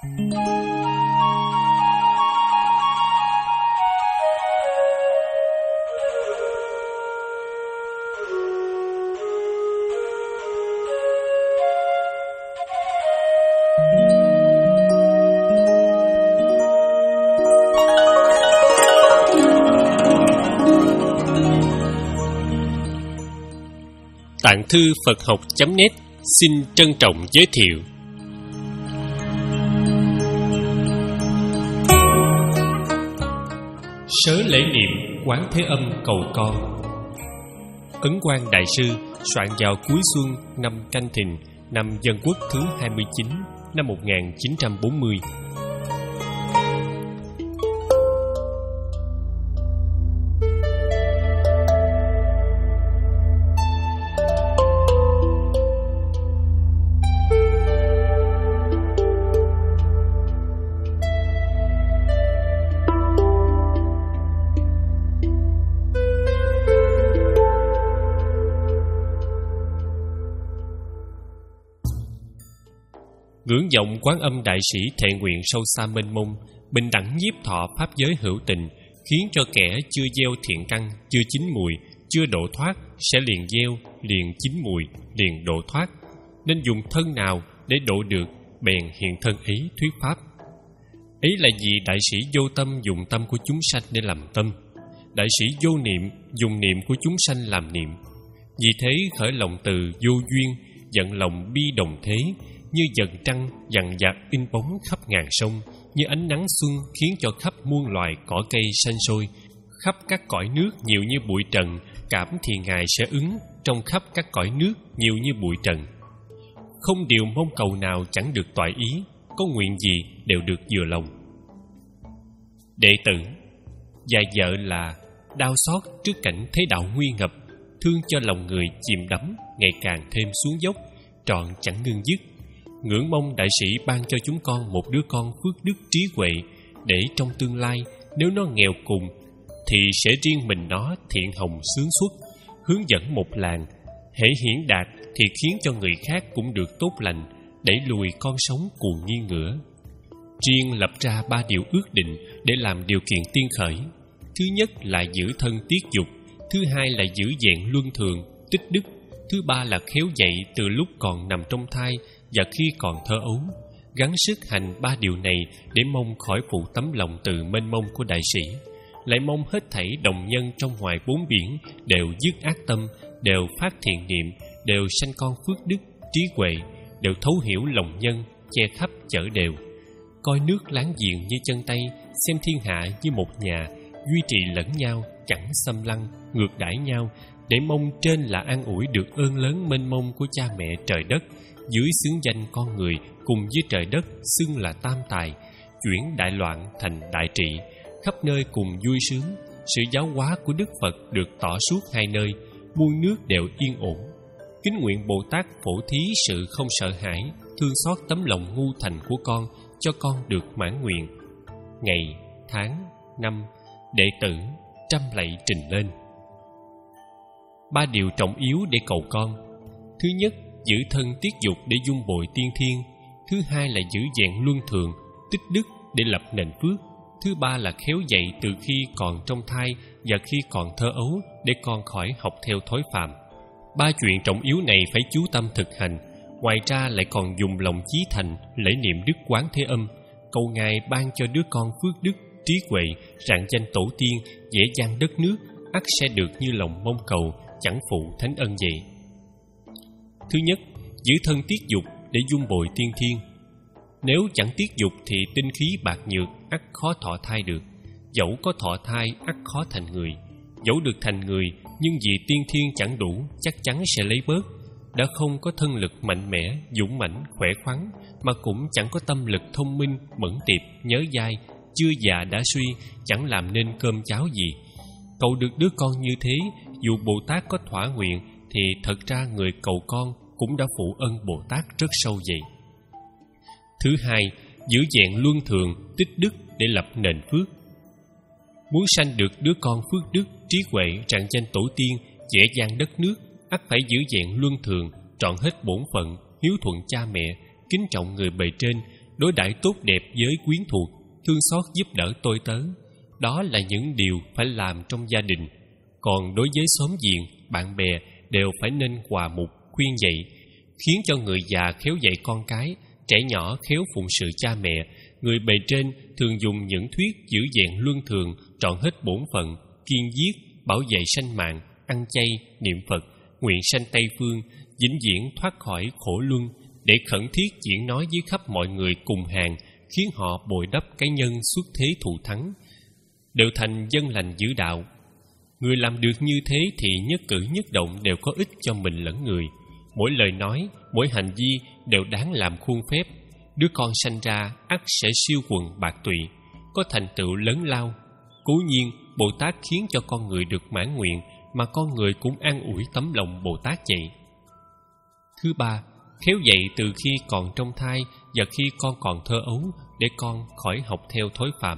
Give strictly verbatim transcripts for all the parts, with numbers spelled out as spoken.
Tạng thư Phật học chấm net xin trân trọng giới thiệu Sớ lễ niệm Quán Thế Âm cầu con. Ấn Quang Đại Sư soạn vào cuối xuân năm Canh Thìn, năm Dân Quốc thứ hai mươi chín, năm một nghìn chín trăm bốn mươi. Ngưỡng vọng Quán Âm Đại Sĩ thệ nguyện sâu xa mênh mông, bình đẳng nhiếp thọ pháp giới hữu tình, khiến cho kẻ chưa gieo thiện căn, chưa chín mùi, chưa độ thoát sẽ liền gieo, liền chín mùi, liền độ thoát. Nên dùng thân nào để độ được, bèn hiện thân ấy thuyết pháp. Ấy là vì đại sĩ vô tâm dùng tâm của chúng sanh để làm tâm, đại sĩ vô niệm dùng niệm của chúng sanh làm niệm. Vì thế khởi lòng từ vô duyên, giận lòng bi đồng thế, như dần trăng dằn dạt in bóng khắp ngàn sông, như ánh nắng xuân khiến cho khắp muôn loài cỏ cây xanh sôi. Khắp các cõi nước nhiều như bụi trần, cảm thì Ngài sẽ ứng, trong khắp các cõi nước nhiều như bụi trần. Không điều mong cầu nào chẳng được toại ý, có nguyện gì đều được vừa lòng. Đệ tử và vợ là đau xót trước cảnh thế đạo nguy ngập, thương cho lòng người chìm đắm ngày càng thêm xuống dốc, trọn chẳng ngưng dứt. Ngưỡng mong đại sĩ ban cho chúng con một đứa con phước đức trí huệ, để trong tương lai nếu nó nghèo cùng thì sẽ riêng mình nó thiện hồng xướng xuất, hướng dẫn một làng. Hễ hiển đạt thì khiến cho người khác cũng được tốt lành, đẩy lùi con sống cuồng nghi ngửa. Riêng lập ra ba điều ước định để làm điều kiện tiên khởi. Thứ nhất là giữ thân tiết dục, thứ hai là giữ vẹn luân thường, tích đức, thứ ba là khéo dạy từ lúc còn nằm trong thai và khi còn thơ ấu. Gắng sức hành ba điều này để mong khỏi phụ tấm lòng từ mênh mông của đại sĩ, lại mong hết thảy đồng nhân trong ngoài bốn biển đều dứt ác tâm, đều phát thiện niệm, đều sanh con phước đức trí huệ, đều thấu hiểu lòng nhân, che khắp chở đều, coi nước láng giềng như chân tay, xem thiên hạ như một nhà, duy trì lẫn nhau, chẳng xâm lăng ngược đãi nhau, để mong trên là an ủi được ơn lớn mênh mông của cha mẹ trời đất, dưới xướng danh con người cùng với trời đất xưng là tam tài, chuyển đại loạn thành đại trị, khắp nơi cùng vui sướng. Sự giáo hóa của Đức Phật được tỏ suốt hai nơi, muôn nước đều yên ổn. Kính nguyện Bồ Tát phổ thí sự không sợ hãi, thương xót tấm lòng ngu thành của con, cho con được mãn nguyện. Ngày, tháng, năm, đệ tử trăm lạy trình lên. Ba điều trọng yếu để cầu con. Thứ nhất, giữ thân tiết dục để dung bồi tiên thiên. Thứ hai là giữ vẹn luân thường, tích đức để lập nền phước. Thứ ba là khéo dạy từ khi còn trong thai và khi còn thơ ấu, để con khỏi học theo thói phàm. Ba chuyện trọng yếu này phải chú tâm thực hành. Ngoài ra lại còn dùng lòng chí thành lễ niệm Đức Quán Thế Âm, cầu Ngài ban cho đứa con phước đức trí huệ, rạng danh tổ tiên, dễ dàng đất nước, ắt sẽ được như lòng mong cầu, chẳng phụ thánh ân vậy. Thứ nhất, giữ thân tiết dục để dung bồi tiên thiên. Nếu chẳng tiết dục thì tinh khí bạc nhược, ắt khó thọ thai được. Dẫu có thọ thai, ắt khó thành người. Dẫu được thành người, nhưng vì tiên thiên chẳng đủ, chắc chắn sẽ lấy bớt. Đã không có thân lực mạnh mẽ, dũng mãnh, khỏe khoắn, mà cũng chẳng có tâm lực thông minh, mẫn tiệp, nhớ dai, chưa già đã suy, chẳng làm nên cơm cháo gì. Cầu được đứa con như thế, dù Bồ Tát có thỏa nguyện, thì thật ra người cầu con cũng đã phụ ân Bồ Tát rất sâu vậy. Thứ hai, giữ vẹn luân thường, tích đức để lập nền phước. Muốn sanh được đứa con phước đức, trí huệ, rạng danh tổ tiên, dễ dàng đất nước, ắt phải giữ vẹn luân thường, trọn hết bổn phận, hiếu thuận cha mẹ, kính trọng người bề trên, đối đãi tốt đẹp với quyến thuộc, thương xót giúp đỡ tôi tớ. Đó là những điều phải làm trong gia đình. Còn đối với xóm giềng, bạn bè đều phải nên hòa mục, khuyên dạy, khiến cho người già khéo dạy con cái, trẻ nhỏ khéo phụng sự cha mẹ. Người bề trên thường dùng những thuyết giữ vẹn luân thường, trọn hết bổn phận, kiên giết, bảo vệ sanh mạng, ăn chay, niệm Phật, nguyện sanh Tây phương, vĩnh viễn thoát khỏi khổ luân, để khẩn thiết diễn nói với khắp mọi người cùng hàng, khiến họ bồi đắp cái nhân xuất thế thù thắng, đều thành dân lành giữ đạo. Người làm được như thế thì nhất cử nhất động đều có ích cho mình lẫn người. Mỗi lời nói, mỗi hành vi đều đáng làm khuôn phép. Đứa con sanh ra ắt sẽ siêu quần bạc tụy, có thành tựu lớn lao. Cố nhiên, Bồ Tát khiến cho con người được mãn nguyện, mà con người cũng an ủi tấm lòng Bồ Tát vậy. Thứ ba, khéo dạy từ khi còn trong thai và khi con còn thơ ấu, để con khỏi học theo thói phàm.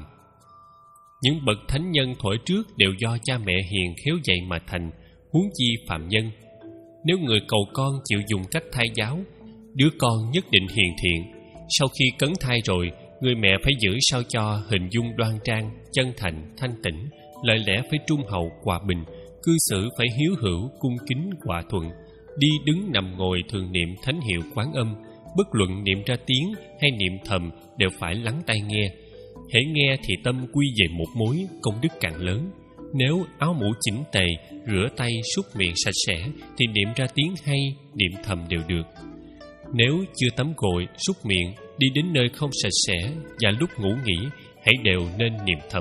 Những bậc thánh nhân thuở trước đều do cha mẹ hiền khéo dạy mà thành, huống chi phàm nhân. Nếu người cầu con chịu dùng cách thai giáo, đứa con nhất định hiền thiện. Sau khi cấn thai rồi, người mẹ phải giữ sao cho hình dung đoan trang, chân thành, thanh tịnh, lời lẽ phải trung hậu, hòa bình, cư xử phải hiếu hữu, cung kính, hòa thuận. Đi đứng nằm ngồi thường niệm thánh hiệu Quán Âm, bất luận niệm ra tiếng hay niệm thầm đều phải lắng tai nghe. Hễ nghe thì tâm quy về một mối, công đức càng lớn. Nếu áo mũ chỉnh tề, rửa tay, súc miệng sạch sẽ thì niệm ra tiếng hay, niệm thầm đều được. Nếu chưa tắm gội, súc miệng, đi đến nơi không sạch sẽ và lúc ngủ nghỉ, hãy đều nên niệm thầm.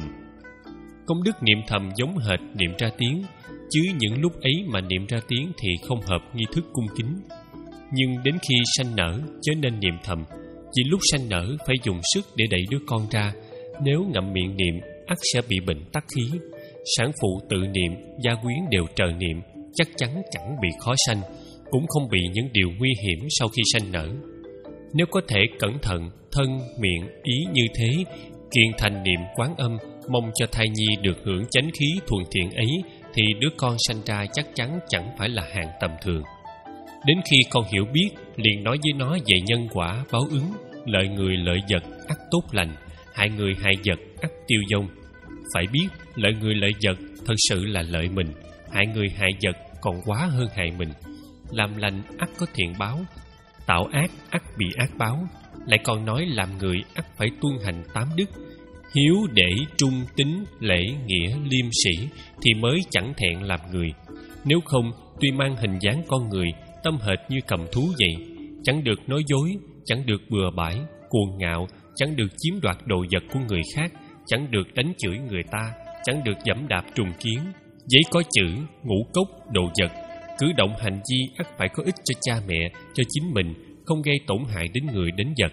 Công đức niệm thầm giống hệt niệm ra tiếng, chứ những lúc ấy mà niệm ra tiếng thì không hợp nghi thức cung kính. Nhưng đến khi sanh nở chớ nên niệm thầm, vì lúc sanh nở phải dùng sức để đẩy đứa con ra. Nếu ngậm miệng niệm, ắt sẽ bị bệnh tắc khí. Sản phụ tự niệm, gia quyến đều trờ niệm, chắc chắn chẳng bị khó sanh, cũng không bị những điều nguy hiểm sau khi sanh nở. Nếu có thể cẩn thận, thân, miệng, ý như thế, kiên thành niệm Quán Âm, mong cho thai nhi được hưởng chánh khí thuận thiện ấy, thì đứa con sanh ra chắc chắn chẳng phải là hạng tầm thường. Đến khi con hiểu biết, liền nói với nó về nhân quả báo ứng, lợi người lợi vật ắt tốt lành, hại người hại vật ắt tiêu vong. Phải biết, lợi người lợi vật thật sự là lợi mình, hại người hại vật còn quá hơn hại mình. Làm lành ắt có thiện báo, tạo ác ắt bị ác báo. Lại còn nói làm người ắt phải tuân hành tám đức: hiếu, để, trung, tín, lễ, nghĩa, liêm sĩ, thì mới chẳng thẹn làm người. Nếu không, tuy mang hình dáng con người, tâm hệt như cầm thú vậy, chẳng được nói dối, chẳng được bừa bãi, cuồng ngạo, chẳng được chiếm đoạt đồ vật của người khác, chẳng được đánh chửi người ta, chẳng được giẫm đạp trùng kiến. Giấy có chữ, ngũ cốc, đồ vật, cử động hành vi ắt phải có ích cho cha mẹ, cho chính mình, không gây tổn hại đến người đến vật.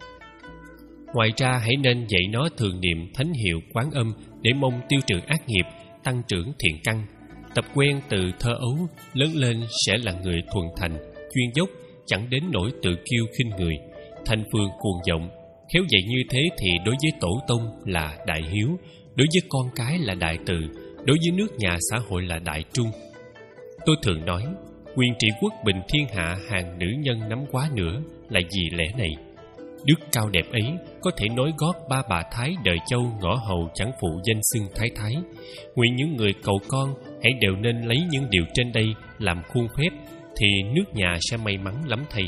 Ngoài ra, hãy nên dạy nó thường niệm thánh hiệu Quán Âm để mong tiêu trừ ác nghiệp, tăng trưởng thiện căn. Tập quen từ thơ ấu, lớn lên sẽ là người thuần thành, chuyên dốc, chẳng đến nỗi tự kiêu khinh người, thành phương cuồng vọng. Khéo dạy như thế thì đối với tổ tông là đại hiếu, đối với con cái là đại từ, đối với nước nhà xã hội là đại trung. Tôi thường nói, quyền trị quốc bình thiên hạ hàng nữ nhân nắm quá nữa là vì lẽ này. Đức cao đẹp ấy có thể nối gót ba bà thái đời châu ngõ hầu chẳng phụ danh xưng thái thái. Nguyện những người cầu con hãy đều nên lấy những điều trên đây làm khuôn phép, thì nước nhà sẽ may mắn lắm thầy.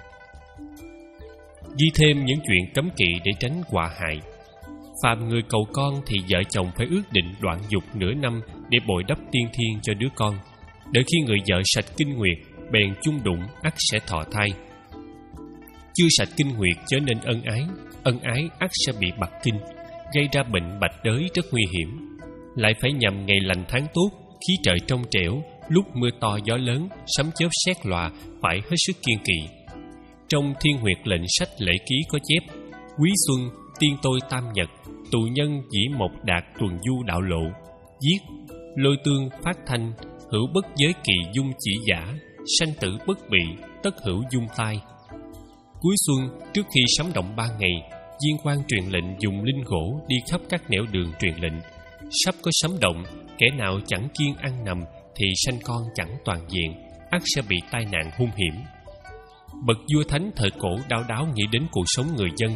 Ghi thêm những chuyện cấm kỵ để tránh họa hại. Phàm người cầu con thì vợ chồng phải ước định đoạn dục nửa năm để bồi đắp tiên thiên cho đứa con. Đợi khi người vợ sạch kinh nguyệt, bèn chung đụng ắt sẽ thọ thai. Chưa sạch kinh nguyệt chớ nên ân ái, ân ái ắt sẽ bị bạc kinh, gây ra bệnh bạch đới rất nguy hiểm. Lại phải nhằm ngày lành tháng tốt, khí trời trong trẻo, lúc mưa to gió lớn, sấm chớp sét lòa, phải hết sức kiêng kỵ. Trong Thiên Huyệt lệnh sách lễ ký có chép: quý xuân, tiên tôi tam nhật, tù nhân dĩ mộc đạt tuần du đạo lộ. Viết: lôi tương phát thanh, hữu bất giới kỳ dung chỉ giả, sanh tử bất bị, tất hữu dung tai. Cuối xuân, trước khi sấm động ba ngày, viên quan truyền lệnh dùng linh gỗ đi khắp các nẻo đường truyền lệnh. Sắp có sấm động, kẻ nào chẳng kiêng ăn nằm thì sanh con chẳng toàn diện, ắt sẽ bị tai nạn hung hiểm. Bậc vua thánh thời cổ đau đáo nghĩ đến cuộc sống người dân,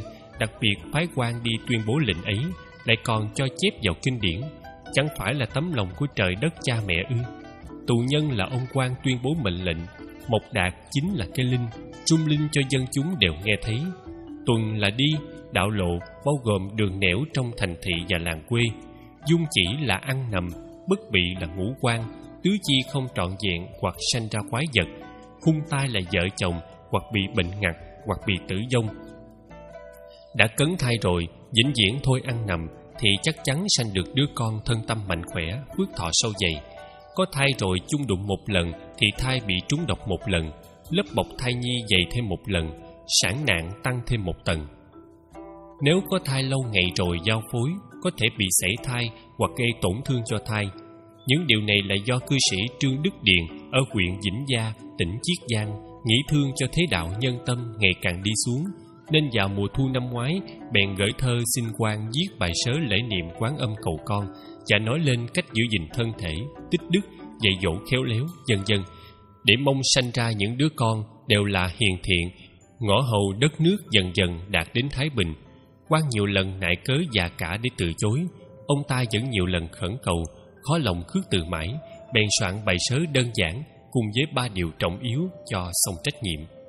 đặc biệt phái quan đi tuyên bố lệnh ấy, lại còn cho chép vào kinh điển, chẳng phải là tấm lòng của trời đất cha mẹ ư? Tù nhân là ông quan tuyên bố mệnh lệnh, Mộc Đạt chính là cái linh, trung linh cho dân chúng đều nghe thấy. Tuần là đi, đạo lộ bao gồm đường nẻo trong thành thị và làng quê. Dung chỉ là ăn nằm, bất bị là ngũ quan, tứ chi không trọn vẹn hoặc sanh ra quái vật. Hung tai là vợ chồng, hoặc bị bệnh ngặt, hoặc bị tử vong. Đã cấn thai rồi, vĩnh viễn thôi ăn nằm, thì chắc chắn sanh được đứa con thân tâm mạnh khỏe, phước thọ sâu dày. Có thai rồi chung đụng một lần thì thai bị trúng độc một lần, lớp bọc thai nhi dày thêm một lần, sản nạn tăng thêm một tầng. Nếu có thai lâu ngày rồi giao phối, có thể bị sảy thai hoặc gây tổn thương cho thai. Những điều này là do cư sĩ Trương Đức Điền ở huyện Vĩnh Gia, tỉnh Chiết Giang nghĩ thương cho thế đạo nhân tâm ngày càng đi xuống, nên vào mùa thu năm ngoái bèn gửi thơ xin quan viết bài sớ lễ niệm Quán Âm cầu con và nói lên cách giữ gìn thân thể, tích đức, dạy dỗ khéo léo, vân vân, để mong sanh ra những đứa con đều là hiền thiện, ngõ hầu đất nước dần dần đạt đến thái bình. Quan nhiều lần nại cớ già cả để từ chối, ông ta vẫn nhiều lần khẩn cầu, khó lòng khước từ mãi, bèn soạn bài sớ đơn giản cùng với ba điều trọng yếu cho xong trách nhiệm.